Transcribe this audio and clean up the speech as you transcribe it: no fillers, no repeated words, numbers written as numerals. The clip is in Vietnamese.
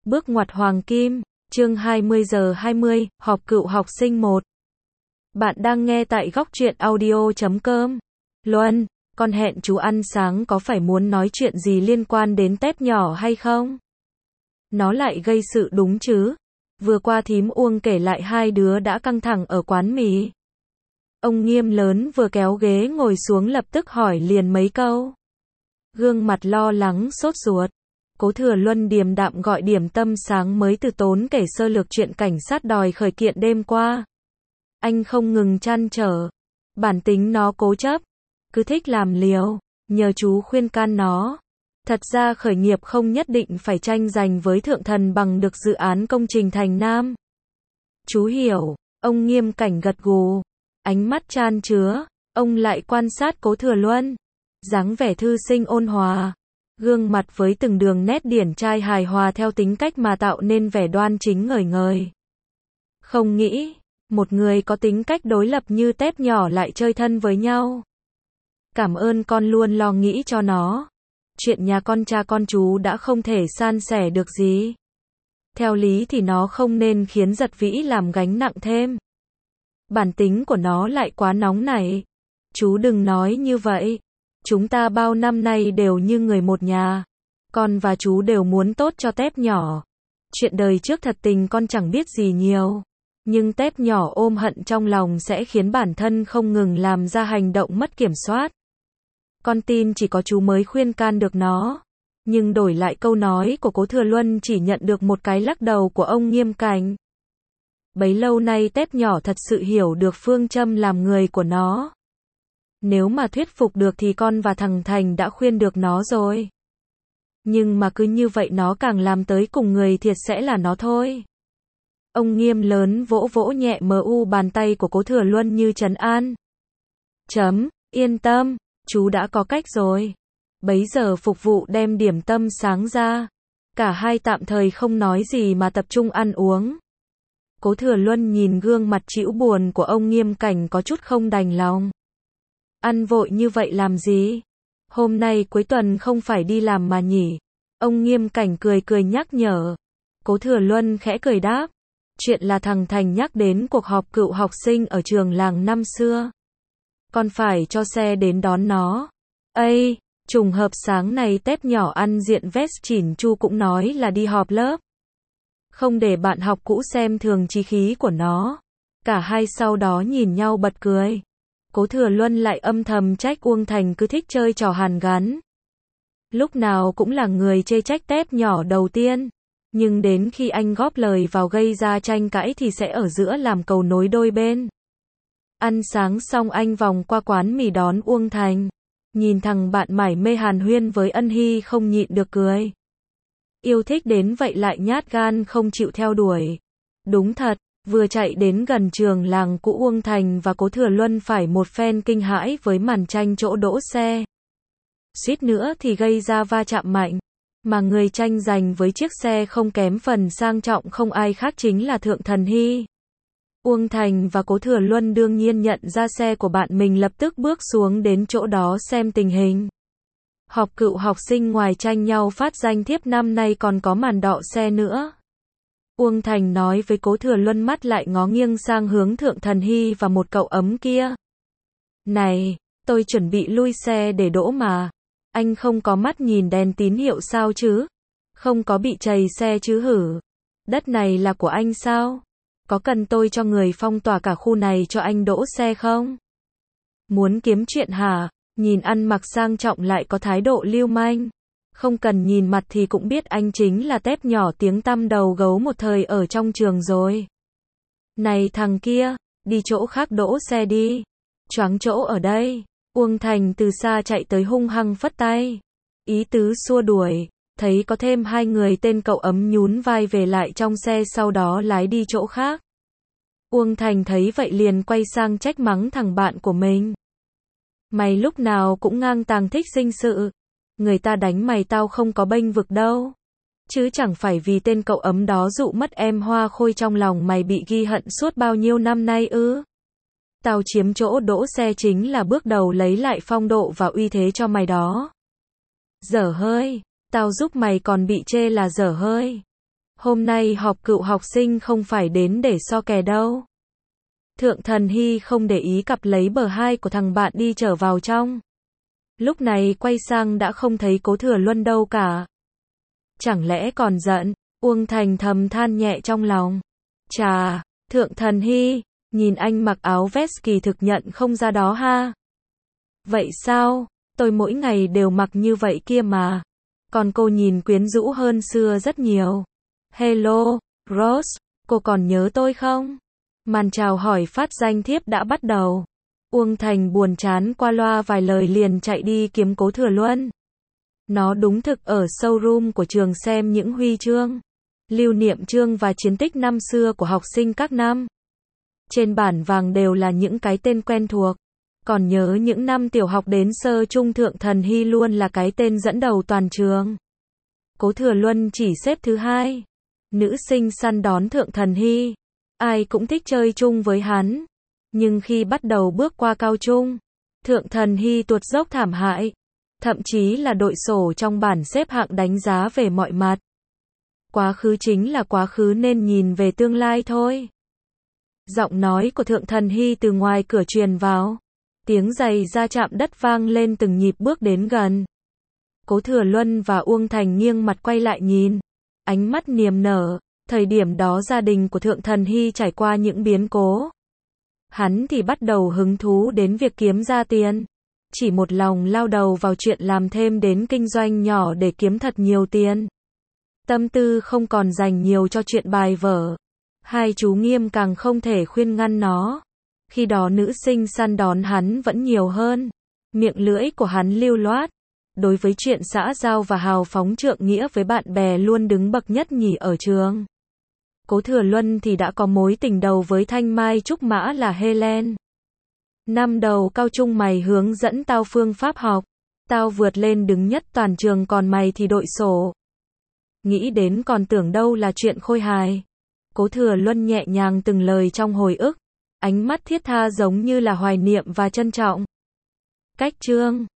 Bước ngoặt hoàng kim, chương 20 giờ 20, họp cựu học sinh 1. Bạn đang nghe tại góc truyện audio.com. Luân, con hẹn chú ăn sáng có phải muốn nói chuyện gì liên quan đến tép nhỏ hay không? Nó lại gây sự đúng chứ? Vừa qua thím Uông kể lại hai đứa đã căng thẳng ở quán mì. Ông Nghiêm lớn vừa kéo ghế ngồi xuống lập tức hỏi liền mấy câu. Gương mặt lo lắng sốt ruột. Cố Thừa Luân điềm đạm gọi điểm tâm sáng mới từ tốn kể sơ lược chuyện cảnh sát đòi khởi kiện đêm qua. Anh không ngừng trăn trở. Bản tính nó cố chấp. Cứ thích làm liều. Nhờ chú khuyên can nó. Thật ra khởi nghiệp không nhất định phải tranh giành với thượng thần bằng được dự án công trình thành Nam. Chú hiểu. Ông Nghiêm cảnh gật gù. Ánh mắt chan chứa. Ông lại quan sát Cố Thừa Luân. Dáng vẻ thư sinh ôn hòa. Gương mặt với từng đường nét điển trai hài hòa theo tính cách mà tạo nên vẻ đoan chính ngời ngời. Không nghĩ, một người có tính cách đối lập như tép nhỏ lại chơi thân với nhau. Cảm ơn con luôn lo nghĩ cho nó. Chuyện nhà con cha con chú đã không thể san sẻ được gì. Theo lý thì nó không nên khiến Giật Vĩ làm gánh nặng thêm. Bản tính của nó lại quá nóng nảy. Chú đừng nói như vậy. Chúng ta bao năm nay đều như người một nhà. Con và chú đều muốn tốt cho tép nhỏ. Chuyện đời trước thật tình con chẳng biết gì nhiều. Nhưng tép nhỏ ôm hận trong lòng sẽ khiến bản thân không ngừng làm ra hành động mất kiểm soát. Con tin chỉ có chú mới khuyên can được nó. Nhưng đổi lại câu nói của Cố Thừa Luân chỉ nhận được một cái lắc đầu của ông Nghiêm cảnh. Bấy lâu nay tép nhỏ thật sự hiểu được phương châm làm người của nó. Nếu mà thuyết phục được thì con và thằng Thành đã khuyên được nó rồi. Nhưng mà cứ như vậy nó càng làm tới cùng người thiệt sẽ là nó thôi. Ông Nghiêm lớn vỗ vỗ nhẹ bàn tay của Cố Thừa Luân như trấn an. Yên tâm, chú đã có cách rồi. Bấy giờ phục vụ đem điểm tâm sáng ra. Cả hai tạm thời không nói gì mà tập trung ăn uống. Cố Thừa Luân nhìn gương mặt trĩu buồn của ông Nghiêm cảnh có chút không đành lòng. Ăn vội như vậy làm gì? Hôm nay cuối tuần không phải đi làm mà nhỉ? Ông Nghiêm cảnh cười nhắc nhở. Cố Thừa Luân khẽ cười đáp. Chuyện là thằng Thành nhắc đến cuộc họp cựu học sinh ở trường làng năm xưa. Con phải cho xe đến đón nó. Ây, trùng hợp sáng nay tép nhỏ ăn diện vest chỉn chu cũng nói là đi họp lớp. Không để bạn học cũ xem thường chí khí của nó. Cả hai sau đó nhìn nhau bật cười. Cố Thừa Luân lại âm thầm trách Uông Thành cứ thích chơi trò hàn gắn. Lúc nào cũng là người chê trách tép nhỏ đầu tiên. Nhưng đến khi anh góp lời vào gây ra tranh cãi thì sẽ ở giữa làm cầu nối đôi bên. Ăn sáng xong anh vòng qua quán mì đón Uông Thành. Nhìn thằng bạn mải mê hàn huyên với Ân Hy không nhịn được cười. Yêu thích đến vậy lại nhát gan không chịu theo đuổi. Đúng thật. Vừa chạy đến gần trường làng cũ Uông Thành và Cố Thừa Luân phải một phen kinh hãi với màn tranh chỗ đỗ xe. Suýt nữa thì gây ra va chạm mạnh. Mà người tranh giành với chiếc xe không kém phần sang trọng không ai khác chính là Thượng Thần Hy. Uông Thành và Cố Thừa Luân đương nhiên nhận ra xe của bạn mình lập tức bước xuống đến chỗ đó xem tình hình. Họp cựu học sinh ngoài tranh nhau phát danh thiếp năm nay còn có màn đọ xe nữa. Uông Thành nói với Cố Thừa Luân mắt lại ngó nghiêng sang hướng Thượng Thần Hy và một cậu ấm kia. Này, tôi chuẩn bị lui xe để đỗ mà. Anh không có mắt nhìn đèn tín hiệu sao chứ? Không có bị trầy xe chứ hử? Đất này là của anh sao? Có cần tôi cho người phong tỏa cả khu này cho anh đỗ xe không? Muốn kiếm chuyện hả? Nhìn ăn mặc sang trọng lại có thái độ lưu manh. Không cần nhìn mặt thì cũng biết anh chính là tép nhỏ tiếng tăm đầu gấu một thời ở trong trường rồi. Này thằng kia, đi chỗ khác đỗ xe đi. Choáng chỗ ở đây. Uông Thành từ xa chạy tới hung hăng phất tay. Ý tứ xua đuổi. Thấy có thêm hai người tên cậu ấm nhún vai về lại trong xe sau đó lái đi chỗ khác. Uông Thành thấy vậy liền quay sang trách mắng thằng bạn của mình. Mày lúc nào cũng ngang tàng thích sinh sự. Người ta đánh mày tao không có bênh vực đâu. Chứ chẳng phải vì tên cậu ấm đó dụ mất em Hoa Khôi trong lòng mày bị ghi hận suốt bao nhiêu năm nay ư? Tao chiếm chỗ đỗ xe chính là bước đầu lấy lại phong độ và uy thế cho mày đó. Dở hơi, tao giúp mày còn bị chê là dở hơi. Hôm nay họp cựu học sinh không phải đến để so kè đâu. Thượng Thần Hy không để ý cặp lấy bờ hai của thằng bạn đi trở vào trong. Lúc này quay sang đã không thấy Cố Thừa Luân đâu cả. Chẳng lẽ còn giận? Uông Thành thầm than nhẹ trong lòng. Chà, Thượng Thần Hy, nhìn anh mặc áo vest kỳ thực nhận không ra đó ha. Vậy sao? Tôi mỗi ngày đều mặc như vậy kia mà. Còn cô nhìn quyến rũ hơn xưa rất nhiều. Hello, Rose, cô còn nhớ tôi không? Màn chào hỏi phát danh thiếp đã bắt đầu. Uông Thành buồn chán qua loa vài lời liền chạy đi kiếm Cố Thừa Luân. Nó đúng thực ở showroom của trường xem những huy chương, lưu niệm chương và chiến tích năm xưa của học sinh các năm. Trên bản vàng đều là những cái tên quen thuộc. Còn nhớ những năm tiểu học đến sơ trung Thượng Thần Hy luôn là cái tên dẫn đầu toàn trường. Cố Thừa Luân chỉ xếp thứ 2. Nữ sinh săn đón Thượng Thần Hy. Ai cũng thích chơi chung với hắn. Nhưng khi bắt đầu bước qua cao trung, Thượng Thần Hy tuột dốc thảm hại. Thậm chí là đội sổ trong bảng xếp hạng đánh giá về mọi mặt. Quá khứ chính là quá khứ nên nhìn về tương lai thôi. Giọng nói của Thượng Thần Hy từ ngoài cửa truyền vào. Tiếng giày da chạm đất vang lên từng nhịp bước đến gần. Cố Thừa Luân và Uông Thành nghiêng mặt quay lại nhìn. Ánh mắt niềm nở. Thời điểm đó gia đình của Thượng Thần Hy trải qua những biến cố. Hắn thì bắt đầu hứng thú đến việc kiếm ra tiền. Chỉ một lòng lao đầu vào chuyện làm thêm đến kinh doanh nhỏ để kiếm thật nhiều tiền. Tâm tư không còn dành nhiều cho chuyện bài vở. Hai chú Nghiêm càng không thể khuyên ngăn nó. Khi đó nữ sinh săn đón hắn vẫn nhiều hơn. Miệng lưỡi của hắn lưu loát. Đối với chuyện xã giao và hào phóng trượng nghĩa với bạn bè luôn đứng bậc nhất nhì ở trường. Cố Thừa Luân thì đã có mối tình đầu với thanh mai trúc mã là Helen. Năm đầu cao trung mày hướng dẫn tao phương pháp học. Tao vượt lên đứng nhất toàn trường còn mày thì đội sổ. Nghĩ đến còn tưởng đâu là chuyện khôi hài. Cố Thừa Luân nhẹ nhàng từng lời trong hồi ức. Ánh mắt thiết tha giống như là hoài niệm và trân trọng. Cách chương